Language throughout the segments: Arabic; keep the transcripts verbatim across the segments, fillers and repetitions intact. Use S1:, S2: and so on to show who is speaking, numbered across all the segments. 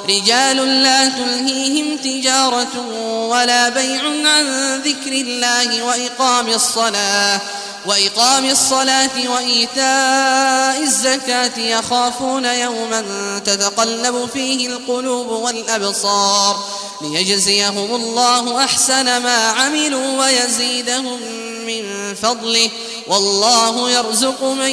S1: رجال لا تلهيهم تجارة ولا بيع عن ذكر الله وإقام الصلاة وإقام الصلاة وإيتاء الزكاة يخافون يوما تتقلب فيه القلوب والأبصار ليجزيهم الله أحسن ما عملوا ويزيدهم من فضله والله يرزق من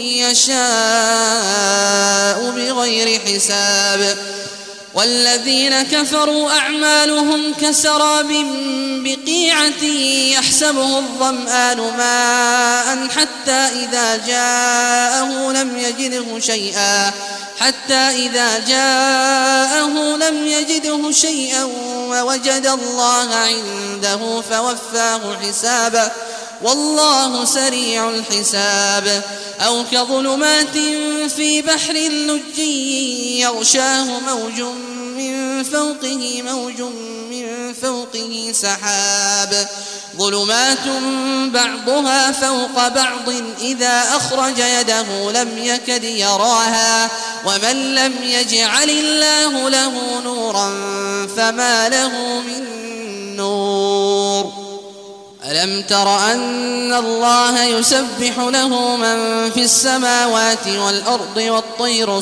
S1: يشاء بغير حساب. والذين كفروا أعمالهم كسراب بقيعة يحسبه الظمآن ماء حتى إذا جاءه لم يجده شيئا حتى إذا جاءه لم يجده شيئا ووجد الله عنده فوفاه حسابه والله سريع الحساب. أو كظلمات في بحر لجي يغشاه موج من فوقه موج من فوقه سحاب ظلمات بعضها فوق بعض إذا أخرج يده لم يكد يراها ومن لم يجعل الله له نورا فما له من نور. ألم تر أن الله يسبح له من في السماوات والأرض والطير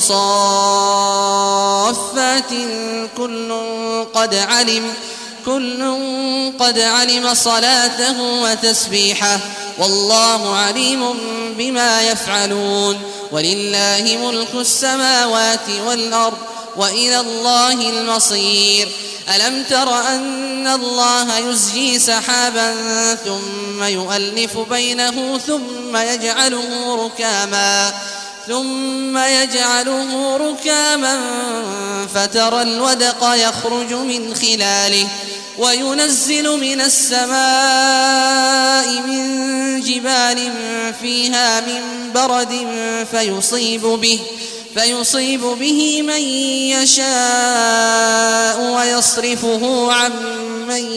S1: صافات كل قد علم كل قد علم صلاته وتسبيحه والله عليم بما يفعلون. ولله ملك السماوات والأرض وإلى الله المصير. ألم تر أن الله يزجي سحابا ثم يؤلف بينه ثم يجعله ركاما ثم يجعله ركاما فترى الودق يخرج من خلاله وينزل من السماء من جبال فيها من برد فيصيب به فيصيب به من يشاء ويصرفه عن من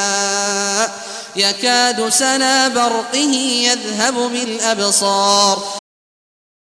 S1: يشاء يكاد سنا برقه يذهب بالأبصار